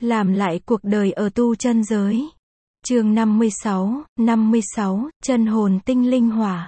Làm lại cuộc đời ở tu chân giới. Chương 56, chân hồn tinh linh hỏa.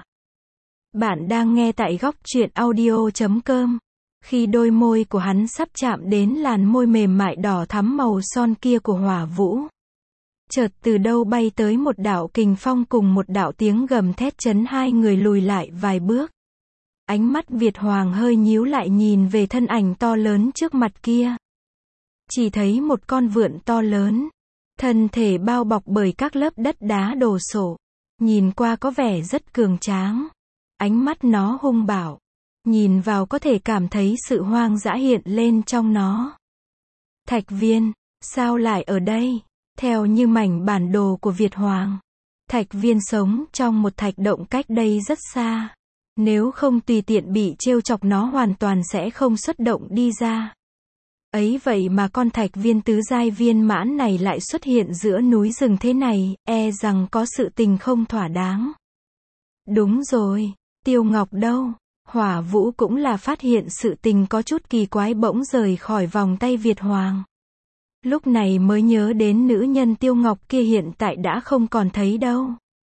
Bạn đang nghe tại góc truyện audio.com. Khi đôi môi của hắn sắp chạm đến làn môi mềm mại đỏ thắm màu son kia của Hỏa Vũ, chợt từ đâu bay tới một đạo kình phong cùng một đạo tiếng gầm thét chấn hai người lùi lại vài bước. Ánh mắt Việt Hoàng hơi nhíu lại nhìn về thân ảnh to lớn trước mặt kia. Chỉ thấy một con vượn to lớn, thân thể bao bọc bởi các lớp đất đá đồ sộ, nhìn qua có vẻ rất cường tráng. Ánh mắt nó hung bạo, nhìn vào có thể cảm thấy sự hoang dã hiện lên trong nó. Thạch Viên, sao lại ở đây? Theo như mảnh bản đồ của Việt Hoàng, Thạch Viên sống trong một thạch động cách đây rất xa. Nếu không tùy tiện bị trêu chọc nó hoàn toàn sẽ không xuất động đi ra. Ấy vậy mà con Thạch Viên tứ giai viên mãn này lại xuất hiện giữa núi rừng thế này, e rằng có sự tình không thỏa đáng. Đúng rồi, Tiêu Ngọc đâu? Hỏa Vũ cũng là phát hiện sự tình có chút kỳ quái bỗng rời khỏi vòng tay Việt Hoàng. Lúc này mới nhớ đến nữ nhân Tiêu Ngọc kia hiện tại đã không còn thấy đâu.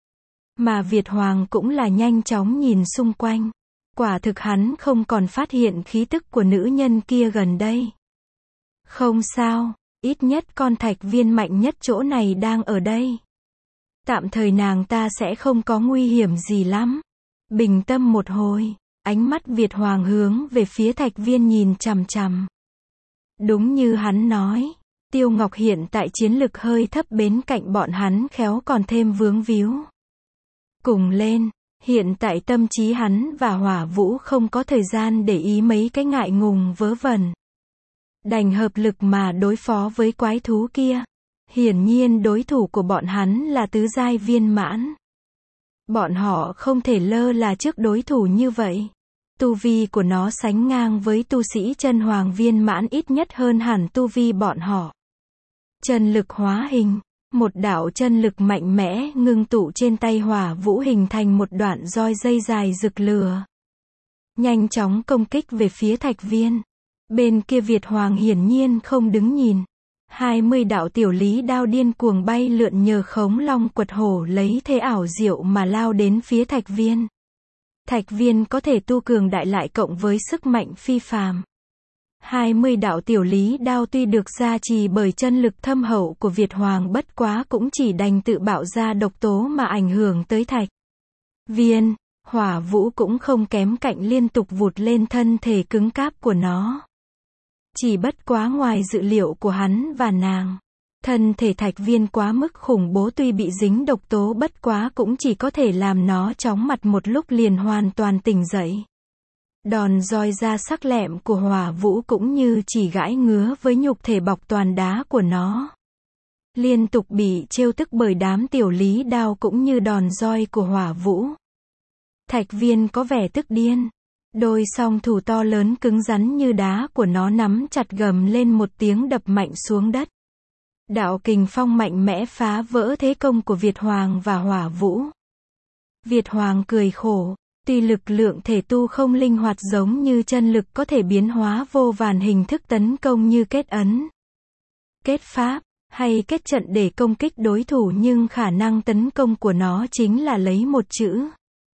Mà Việt Hoàng cũng là nhanh chóng nhìn xung quanh. Quả thực hắn không còn phát hiện khí tức của nữ nhân kia gần đây. Không sao, ít nhất con Thạch Viên mạnh nhất chỗ này đang ở đây. Tạm thời nàng ta sẽ không có nguy hiểm gì lắm. Bình tâm một hồi, ánh mắt Việt Hoàng hướng về phía Thạch Viên nhìn chằm chằm. Đúng như hắn nói, Tiêu Ngọc hiện tại chiến lực hơi thấp, bên cạnh bọn hắn khéo còn thêm vướng víu. Cùng lên, hiện tại tâm trí hắn và Hỏa Vũ không có thời gian để ý mấy cái ngại ngùng vớ vẩn. Đành hợp lực mà đối phó với quái thú kia. Hiển nhiên đối thủ của bọn hắn là tứ giai viên mãn. Bọn họ không thể lơ là trước đối thủ như vậy. Tu vi của nó sánh ngang với tu sĩ chân hoàng viên mãn, ít nhất hơn hẳn tu vi bọn họ. Chân lực hóa hình. Một đạo chân lực mạnh mẽ ngưng tụ trên tay Hỏa Vũ hình thành một đoạn roi dây dài rực lửa. Nhanh chóng công kích về phía Thạch Viên. Bên kia Việt Hoàng hiển nhiên không đứng nhìn. 20 đạo tiểu lý đao điên cuồng bay lượn nhờ khống long quật hổ lấy thế ảo diệu mà lao đến phía Thạch Viên. Thạch Viên có thể tu cường đại lại cộng với sức mạnh phi phàm. 20 đạo tiểu lý đao tuy được gia trì bởi chân lực thâm hậu của Việt Hoàng, bất quá cũng chỉ đành tự bạo ra độc tố mà ảnh hưởng tới Thạch Viên. Hỏa Vũ cũng không kém cạnh, liên tục vụt lên thân thể cứng cáp của nó. Chỉ bất quá ngoài dự liệu của hắn và nàng, thân thể Thạch Viên quá mức khủng bố, tuy bị dính độc tố bất quá cũng chỉ có thể làm nó chóng mặt một lúc liền hoàn toàn tỉnh dậy. Đòn roi ra sắc lẹm của Hỏa Vũ cũng như chỉ gãi ngứa với nhục thể bọc toàn đá của nó. Liên tục bị trêu tức bởi đám tiểu lý đao cũng như đòn roi của Hỏa Vũ. Thạch Viên có vẻ tức điên. Đôi song thủ to lớn cứng rắn như đá của nó nắm chặt, gầm lên một tiếng đập mạnh xuống đất. Đạo kình phong mạnh mẽ phá vỡ thế công của Việt Hoàng và Hỏa Vũ. Việt Hoàng cười khổ. Tuy lực lượng thể tu không linh hoạt giống như chân lực có thể biến hóa vô vàn hình thức tấn công như kết ấn, kết pháp, hay kết trận để công kích đối thủ, nhưng khả năng tấn công của nó chính là lấy một chữ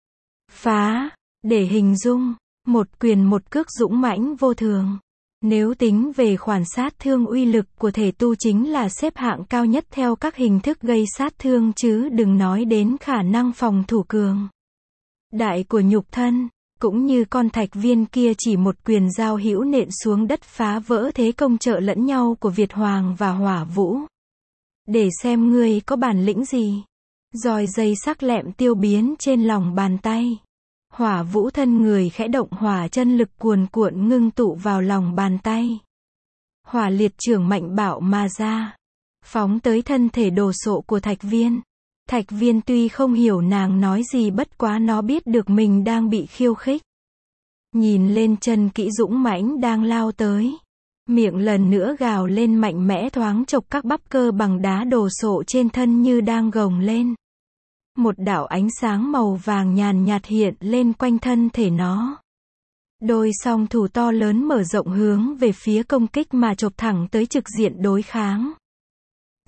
phá để hình dung. Một quyền một cước dũng mãnh vô thường. Nếu tính về khoản sát thương, uy lực của thể tu chính là xếp hạng cao nhất theo các hình thức gây sát thương, chứ đừng nói đến khả năng phòng thủ cường đại của nhục thân. Cũng như con Thạch Viên kia, chỉ một quyền giao hữu nện xuống đất phá vỡ thế công trợ lẫn nhau của Việt Hoàng và Hỏa Vũ. Để xem ngươi có bản lĩnh gì. Roi dây sắc lẹm tiêu biến trên lòng bàn tay. Hỏa Vũ thân người khẽ động, hỏa chân lực cuồn cuộn ngưng tụ vào lòng bàn tay. Hỏa liệt chưởng mạnh bạo mà ra, phóng tới thân thể đồ sộ của Thạch Viên. Thạch Viên tuy không hiểu nàng nói gì, bất quá nó biết được mình đang bị khiêu khích. Nhìn lên chân kỹ dũng mãnh đang lao tới, miệng lần nữa gào lên mạnh mẽ, thoáng chốc các bắp cơ bằng đá đồ sộ trên thân như đang gồng lên. Một đạo ánh sáng màu vàng nhàn nhạt hiện lên quanh thân thể nó. Đôi song thủ to lớn mở rộng hướng về phía công kích mà chộp thẳng tới trực diện đối kháng.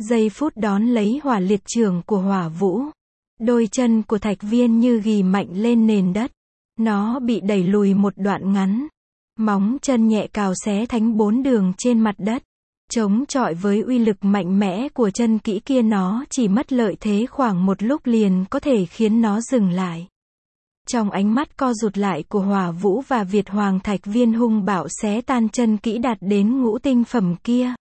Giây phút đón lấy hỏa liệt chưởng của Hỏa Vũ, đôi chân của Thạch Viên như ghì mạnh lên nền đất. Nó bị đẩy lùi một đoạn ngắn. Móng chân nhẹ cào xé thánh 4 đường trên mặt đất. Chống chọi với uy lực mạnh mẽ của chân kỹ kia, nó chỉ mất lợi thế khoảng một lúc liền có thể khiến nó dừng lại. Trong ánh mắt co rụt lại của Hỏa Vũ và Việt Hoàng, Thạch Viên hung bạo xé tan chân kỹ đạt đến ngũ tinh phẩm kia.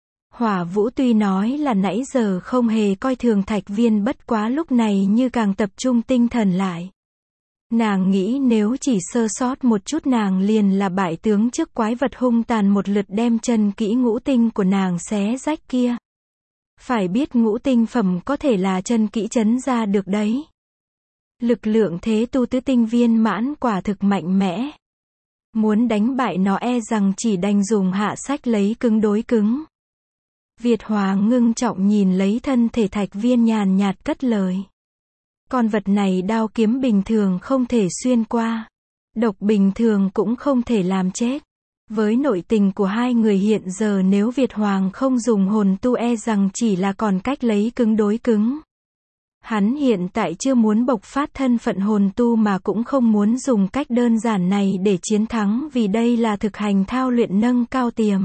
Hỏa Vũ tuy nói là nãy giờ không hề coi thường Thạch Viên, bất quá lúc này như càng tập trung tinh thần lại. Nàng nghĩ nếu chỉ sơ sót một chút nàng liền là bại tướng trước quái vật hung tàn một lượt đem chân kỹ ngũ tinh của nàng xé rách kia. Phải biết ngũ tinh phẩm có thể là chân kỹ chấn ra được đấy. Lực lượng thế tu tứ tinh viên mãn quả thực mạnh mẽ. Muốn đánh bại nó e rằng chỉ đành dùng hạ sách lấy cứng đối cứng. Việt Hoàng ngưng trọng nhìn lấy thân thể Thạch Viên, nhàn nhạt cất lời. Con vật này đao kiếm bình thường không thể xuyên qua. Độc bình thường cũng không thể làm chết. Với nội tình của hai người hiện giờ, nếu Việt Hoàng không dùng hồn tu e rằng chỉ là còn cách lấy cứng đối cứng. Hắn hiện tại chưa muốn bộc phát thân phận hồn tu mà cũng không muốn dùng cách đơn giản này để chiến thắng, vì đây là thực hành thao luyện nâng cao tiềm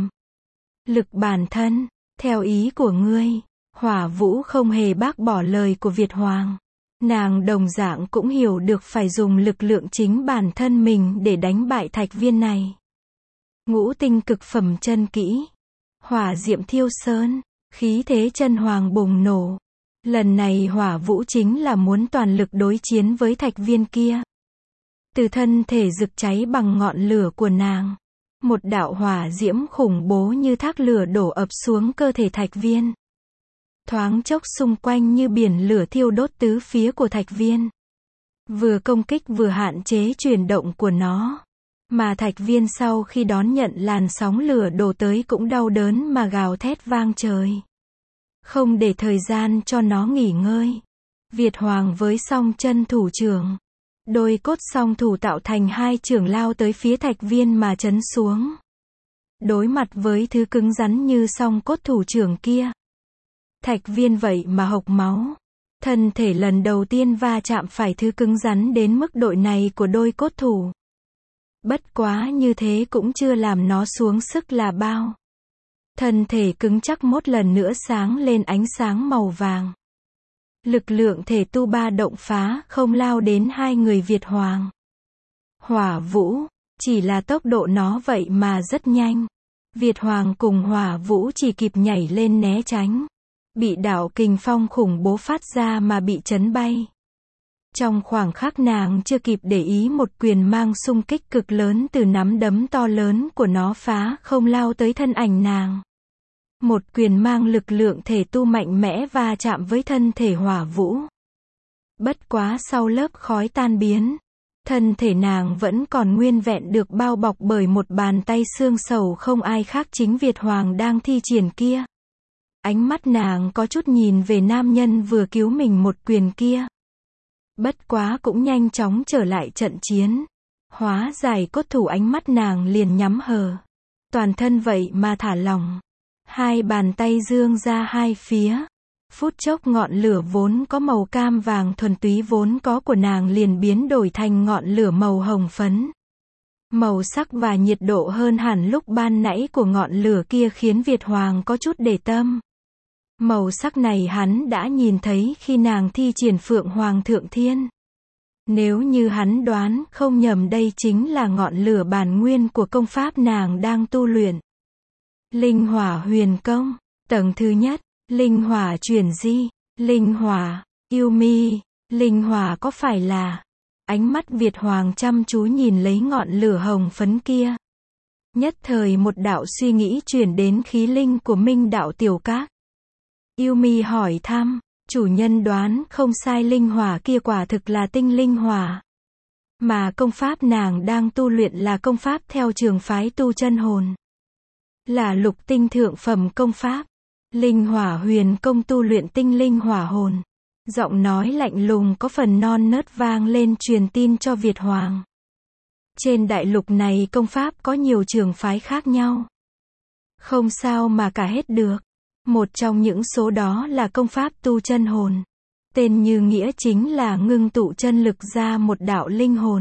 lực bản thân. Theo ý của ngươi, Hỏa Vũ không hề bác bỏ lời của Việt Hoàng. Nàng đồng dạng cũng hiểu được phải dùng lực lượng chính bản thân mình để đánh bại Thạch Viên này. Ngũ tinh cực phẩm chân kỹ. Hỏa diệm thiêu sơn. Khí thế chân hoàng bùng nổ. Lần này Hỏa Vũ chính là muốn toàn lực đối chiến với Thạch Viên kia. Từ thân thể rực cháy bằng ngọn lửa của nàng, một đạo hỏa diễm khủng bố như thác lửa đổ ập xuống cơ thể Thạch Viên. Thoáng chốc xung quanh như biển lửa thiêu đốt tứ phía của Thạch Viên. Vừa công kích vừa hạn chế chuyển động của nó. Mà Thạch Viên sau khi đón nhận làn sóng lửa đổ tới cũng đau đớn mà gào thét vang trời. Không để thời gian cho nó nghỉ ngơi, Việt Hoàng với song chân thủ trưởng, đôi cốt song thủ tạo thành hai chưởng lao tới phía Thạch Viên mà chấn xuống. Đối mặt với thứ cứng rắn như song cốt thủ trưởng kia, Thạch Viên vậy mà hộc máu. Thân thể lần đầu tiên va chạm phải thứ cứng rắn đến mức độ này của đôi cốt thủ. Bất quá như thế cũng chưa làm nó xuống sức là bao. Thân thể cứng chắc một lần nữa sáng lên ánh sáng màu vàng. Lực lượng thể tu ba động phá không lao đến hai người Việt Hoàng, Hỏa Vũ, chỉ là tốc độ nó vậy mà rất nhanh. Việt Hoàng cùng Hỏa Vũ chỉ kịp nhảy lên né tránh, bị đạo kình phong khủng bố phát ra mà bị chấn bay. Trong khoảng khắc nàng chưa kịp để ý, một quyền mang xung kích cực lớn từ nắm đấm to lớn của nó phá không lao tới thân ảnh nàng. Một quyền mang lực lượng thể tu mạnh mẽ va chạm với thân thể Hỏa Vũ. Bất quá sau lớp khói tan biến, thân thể nàng vẫn còn nguyên vẹn, được bao bọc bởi một bàn tay xương sầu không ai khác chính Việt Hoàng đang thi triển kia. Ánh mắt nàng có chút nhìn về nam nhân vừa cứu mình một quyền kia. Bất quá cũng nhanh chóng trở lại trận chiến. Hóa giải cốt thủ, ánh mắt nàng liền nhắm hờ. Toàn thân vậy mà thả lỏng. Hai bàn tay dương ra hai phía. Phút chốc ngọn lửa vốn có màu cam vàng thuần túy vốn có của nàng liền biến đổi thành ngọn lửa màu hồng phấn. Màu sắc và nhiệt độ hơn hẳn lúc ban nãy của ngọn lửa kia khiến Việt Hoàng có chút để tâm. Màu sắc này hắn đã nhìn thấy khi nàng thi triển Phượng Hoàng Thượng Thiên. Nếu như hắn đoán không nhầm, đây chính là ngọn lửa bản nguyên của công pháp nàng đang tu luyện. Linh Hỏa Huyền Công, tầng thứ nhất, Linh Hỏa Chuyển Di, Linh Hỏa, Yumi, Linh Hỏa có phải là... Ánh mắt Việt Hoàng chăm chú nhìn lấy ngọn lửa hồng phấn kia. Nhất thời một đạo suy nghĩ chuyển đến khí linh của Minh đạo Tiểu Các. Yumi hỏi thăm, chủ nhân đoán không sai, linh hỏa kia quả thực là tinh linh hỏa. Mà công pháp nàng đang tu luyện là công pháp theo trường phái tu chân hồn. Là lục tinh thượng phẩm công pháp. Linh Hỏa Huyền Công tu luyện tinh linh hỏa hồn. Giọng nói lạnh lùng có phần non nớt vang lên truyền tin cho Việt Hoàng. Trên đại lục này công pháp có nhiều trường phái khác nhau. Không sao mà cả hết được. Một trong những số đó là công pháp tu chân hồn. Tên như nghĩa chính là ngưng tụ chân lực ra một đạo linh hồn.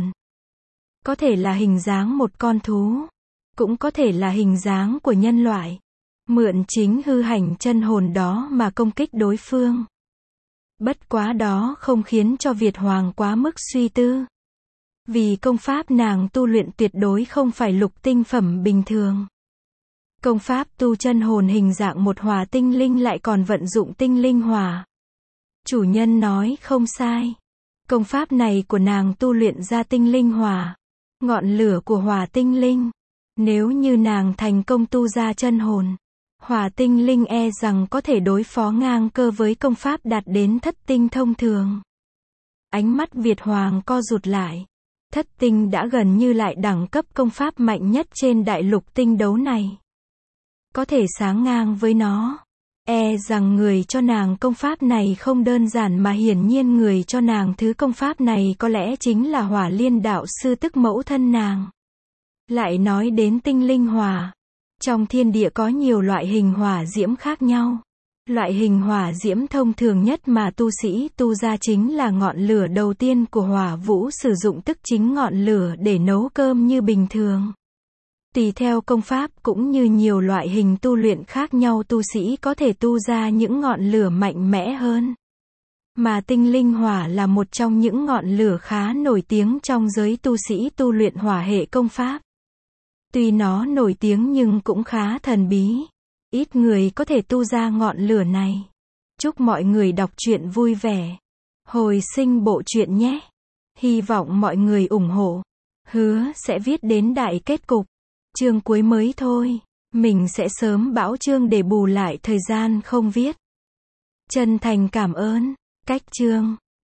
Có thể là hình dáng một con thú, cũng có thể là hình dáng của nhân loại. Mượn chính hư hành chân hồn đó mà công kích đối phương. Bất quá đó không khiến cho Việt Hoàng quá mức suy tư. Vì công pháp nàng tu luyện tuyệt đối không phải lục tinh phẩm bình thường. Công pháp tu chân hồn hình dạng một hỏa tinh linh lại còn vận dụng tinh linh hỏa. Chủ nhân nói không sai. Công pháp này của nàng tu luyện ra tinh linh hỏa, ngọn lửa của hỏa tinh linh. Nếu như nàng thành công tu ra chân hồn, hỏa tinh linh e rằng có thể đối phó ngang cơ với công pháp đạt đến thất tinh thông thường. Ánh mắt Việt Hoàng co rụt lại. Thất tinh đã gần như lại đẳng cấp công pháp mạnh nhất trên đại lục tinh đấu này. Có thể sánh ngang với nó. E rằng người cho nàng công pháp này không đơn giản mà hiển nhiên người cho nàng thứ công pháp này có lẽ chính là Hỏa Liên đạo sư tức mẫu thân nàng. Lại nói đến tinh linh hỏa. Trong thiên địa có nhiều loại hình hỏa diễm khác nhau. Loại hình hỏa diễm thông thường nhất mà tu sĩ tu ra chính là ngọn lửa đầu tiên của hỏa vũ sử dụng tức chính ngọn lửa để nấu cơm như bình thường. Tùy theo công pháp cũng như nhiều loại hình tu luyện khác nhau tu sĩ có thể tu ra những ngọn lửa mạnh mẽ hơn. Mà tinh linh hỏa là một trong những ngọn lửa khá nổi tiếng trong giới tu sĩ tu luyện hỏa hệ công pháp. Tuy nó nổi tiếng nhưng cũng khá thần bí. Ít người có thể tu ra ngọn lửa này. Chúc mọi người đọc truyện vui vẻ. Hồi sinh bộ truyện nhé. Hy vọng mọi người ủng hộ. Hứa sẽ viết đến đại kết cục. Chương cuối mới thôi. Mình sẽ sớm bão chương để bù lại thời gian không viết. Chân thành cảm ơn. Cách chương.